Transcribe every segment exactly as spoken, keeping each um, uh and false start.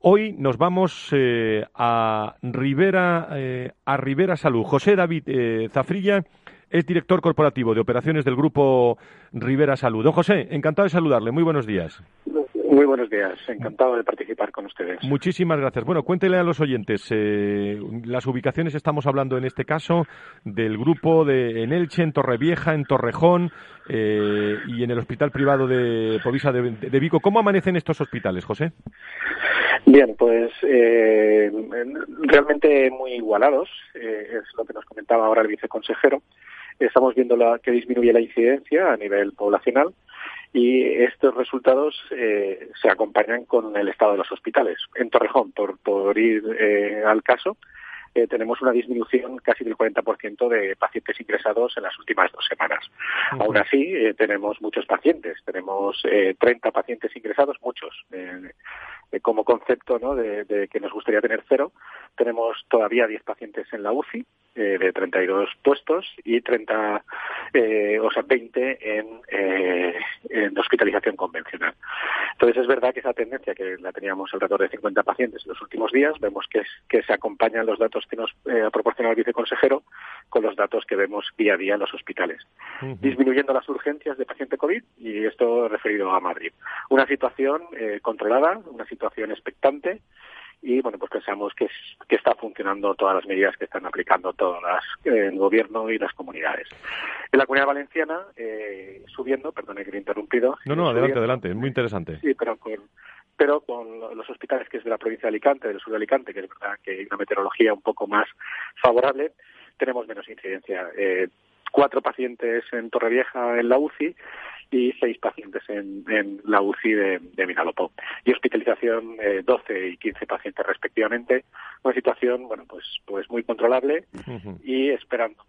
Hoy nos vamos eh, a Ribera eh, a Ribera Salud. José David eh, Zafrilla es director corporativo de operaciones del grupo Ribera Salud. Don José, encantado de saludarle. Muy buenos días. Muy buenos días. Encantado de participar con ustedes. Muchísimas gracias. Bueno, cuéntele a los oyentes eh, las ubicaciones. Estamos hablando en este caso del grupo de en Elche, en Torrevieja, en Torrejón eh, y en el hospital privado de Povisa de, de Vigo. ¿Cómo amanecen estos hospitales, José? Bien, pues eh, realmente muy igualados, eh, es lo que nos comentaba ahora el viceconsejero. Estamos viendo la, que disminuye la incidencia a nivel poblacional y estos resultados eh, se acompañan con el estado de los hospitales. En Torrejón, por, por ir eh, al caso, eh, tenemos una disminución casi del cuarenta por ciento de pacientes ingresados en las últimas dos semanas. Uh-huh. Aún así, eh, tenemos muchos pacientes, tenemos eh, treinta pacientes ingresados, muchos. Eh, como concepto, ¿no?, de, de que nos gustaría tener cero. Tenemos todavía diez pacientes en la U C I eh, de treinta y dos puestos y treinta, eh, o sea, veinte en, eh, en hospitalización convencional. Entonces es verdad que esa tendencia que la teníamos alrededor de cincuenta pacientes en los últimos días, vemos que, es, que se acompañan los datos que nos eh, ha proporcionado el viceconsejero con los datos que vemos día a día en los hospitales. Uh-huh. Disminuyendo las urgencias de paciente COVID, y esto referido a Madrid. Una situación eh, controlada, una situación situación expectante y bueno, pues pensamos que, es, que está funcionando todas las medidas que están aplicando todas las, eh, el gobierno y las comunidades. En la Comunidad Valenciana, eh, subiendo, perdone que le he interrumpido. No, no, adelante, adelante, es muy interesante. Sí, pero con, pero con los hospitales que es de la provincia de Alicante, del sur de Alicante, que es verdad que hay una meteorología un poco más favorable, tenemos menos incidencia. Eh, cuatro pacientes en Torrevieja en la U C I y seis pacientes en, en la U C I de, de Vinalopó. Y hospitalización eh, doce y quince pacientes respectivamente. Una situación, bueno, pues pues muy controlable uh-huh. y esperando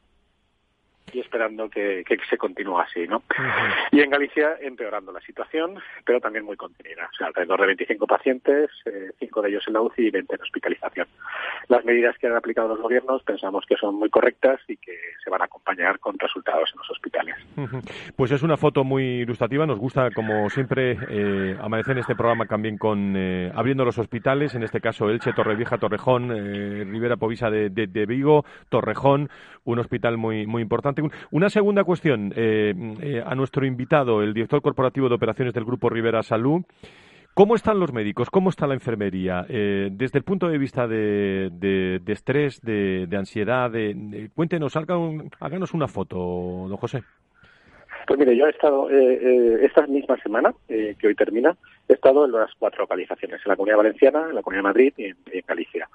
y esperando que, que se continúe así, ¿no? Uh-huh. Y en Galicia empeorando la situación, pero también muy contenida. O sea, alrededor de veinticinco pacientes, eh, cinco de ellos en la U C I y veinte en hospitalización. Las medidas que han aplicado los gobiernos pensamos que son muy correctas y que se van a acompañar con resultados en los hospitales. Uh-huh. Pues es una foto muy ilustrativa. Nos gusta, como siempre, eh, amanecer en este programa también con eh, abriendo los hospitales, en este caso Elche, Torrevieja, Torrejón, eh, Ribera Povisa de, de, de Vigo, Torrejón, un hospital muy, muy importante. Una segunda cuestión eh, eh, a nuestro invitado, el director corporativo de operaciones del Grupo Ribera Salud. ¿Cómo están los médicos? ¿Cómo está la enfermería? Eh, desde el punto de vista de, de, de estrés, de, de ansiedad, de, de, cuéntenos, haga un, háganos una foto, don José. Pues mire, yo he estado, eh, eh, esta misma semana, eh, que hoy termina, he estado en las cuatro localizaciones, en la Comunidad Valenciana, en la Comunidad de Madrid y en, y en Galicia.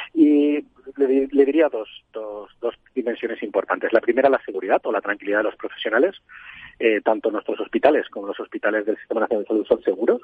Y le, le diría dos, dos, dos dimensiones importantes. La primera, la seguridad o la tranquilidad de los profesionales. Eh, tanto nuestros hospitales como los hospitales del Sistema Nacional de Salud son seguros.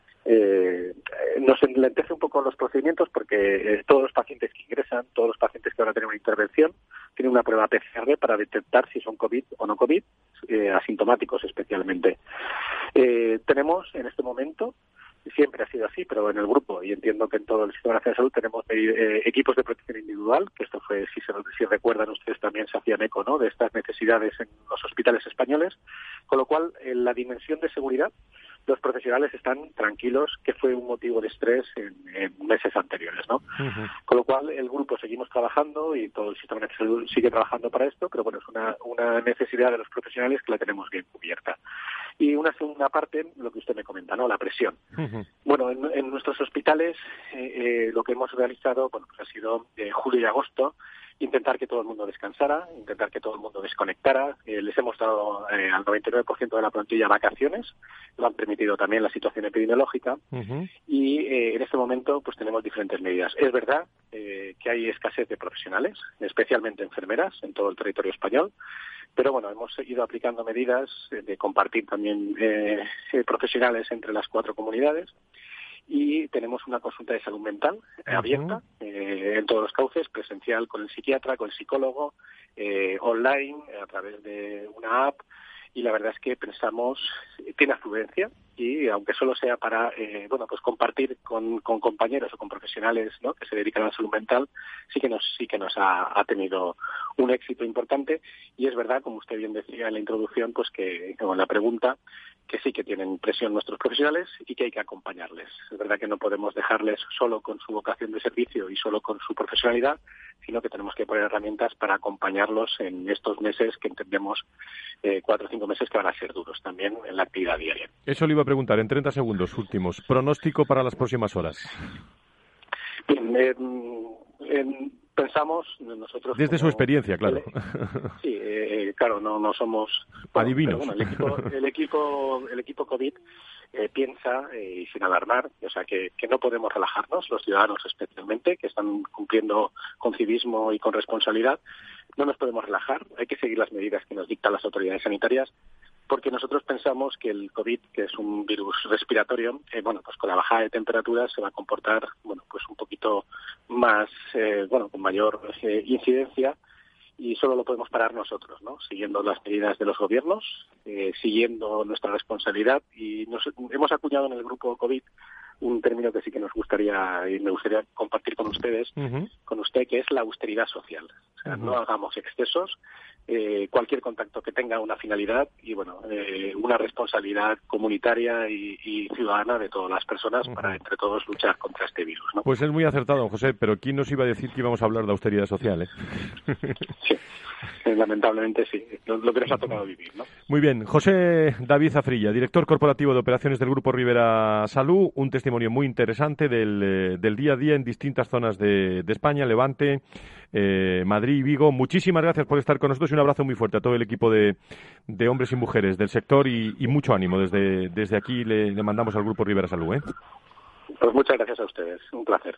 Eh, nos enlentece un poco los procedimientos porque eh, todos los pacientes que ingresan, todos los pacientes que van a tener una intervención, tienen una prueba P C R para detectar si son COVID o no COVID, eh, asintomáticos especialmente. Eh, tenemos en este momento, siempre ha sido así, pero en el grupo, y entiendo que en todo el Sistema Nacional de Salud tenemos eh, equipos de protección individual, que esto fue, si, se, si recuerdan ustedes, también se hacían eco, ¿no?, de estas necesidades en los hospitales españoles, con lo cual, en la dimensión de seguridad, los profesionales están tranquilos, que fue un motivo de estrés en, en meses anteriores, ¿no? Uh-huh. Con lo cual, el grupo seguimos trabajando y todo el Sistema de Salud sigue trabajando para esto, pero bueno, es una, una necesidad de los profesionales que la tenemos bien cubierta. Y una segunda parte, lo que usted me comenta, ¿no?, la presión. Uh-huh. Bueno, en, en nuestros hospitales eh, eh, lo que hemos realizado, bueno, pues ha sido eh, julio y agosto, intentar que todo el mundo descansara, intentar que todo el mundo desconectara. Eh, les hemos dado eh, al noventa y nueve por ciento de la plantilla vacaciones, lo han permitido también la situación epidemiológica, uh-huh. y eh, en este momento pues tenemos diferentes medidas. Es verdad eh, que hay escasez de profesionales, especialmente enfermeras, en todo el territorio español, pero bueno, hemos ido aplicando medidas de compartir también eh, profesionales entre las cuatro comunidades. Y tenemos una consulta de salud mental eh, abierta uh-huh. eh, en todos los cauces, presencial con el psiquiatra, con el psicólogo, eh, online, a través de una app. Y la verdad es que pensamos, tiene afluencia y aunque solo sea para eh, bueno pues compartir con, con compañeros o con profesionales, ¿no?, que se dedican a la salud mental, sí que nos sí que nos ha, ha tenido un éxito importante. Y es verdad, como usted bien decía en la introducción, pues que con la pregunta, que sí que tienen presión nuestros profesionales y que hay que acompañarles. Es verdad que no podemos dejarles solo con su vocación de servicio y solo con su profesionalidad, sino que tenemos que poner herramientas para acompañarlos en estos meses que entendemos, eh, cuatro o cinco meses que van a ser duros también en la actividad diaria. Eso le iba a preguntar en treinta segundos últimos. Pronóstico para las próximas horas. Bien, eh, en, pensamos nosotros... Desde su experiencia, claro. El, sí, eh, claro, no, no somos... Bueno, adivinos. Bueno, el equipo, el equipo, el equipo COVID eh, piensa, eh, y sin alarmar, o sea, que, que no podemos relajarnos, los ciudadanos especialmente, que están cumpliendo con civismo y con responsabilidad, no nos podemos relajar, hay que seguir las medidas que nos dictan las autoridades sanitarias, porque nosotros pensamos que el COVID, que es un virus respiratorio, eh, bueno, pues con la bajada de temperatura se va a comportar, bueno, pues un poquito más, eh, bueno, con mayor eh, incidencia, y solo lo podemos parar nosotros, ¿no? Siguiendo las medidas de los gobiernos, eh, siguiendo nuestra responsabilidad, y nos, hemos acuñado en el grupo COVID un término que sí que nos gustaría y me gustaría compartir con ustedes, uh-huh. con usted, que es la austeridad social. O sea, uh-huh. no hagamos excesos, eh, cualquier contacto que tenga una finalidad y, bueno, eh, una responsabilidad comunitaria y, y ciudadana de todas las personas uh-huh. para, entre todos, luchar contra este virus, ¿no? Pues es muy acertado, José, pero ¿quién nos iba a decir que íbamos a hablar de austeridad social, eh? Sí. Lamentablemente sí, lo que nos ha tocado vivir, ¿no? Muy bien. José David Zafrilla, director corporativo de operaciones del Grupo Ribera Salud, un testimonio muy interesante del, eh, del día a día en distintas zonas de, de España, Levante, eh, Madrid y Vigo. Muchísimas gracias por estar con nosotros y un abrazo muy fuerte a todo el equipo de, de hombres y mujeres del sector y, y mucho ánimo. Desde, desde aquí le, le mandamos al Grupo Ribera Salud, ¿eh? Pues muchas gracias a ustedes, un placer.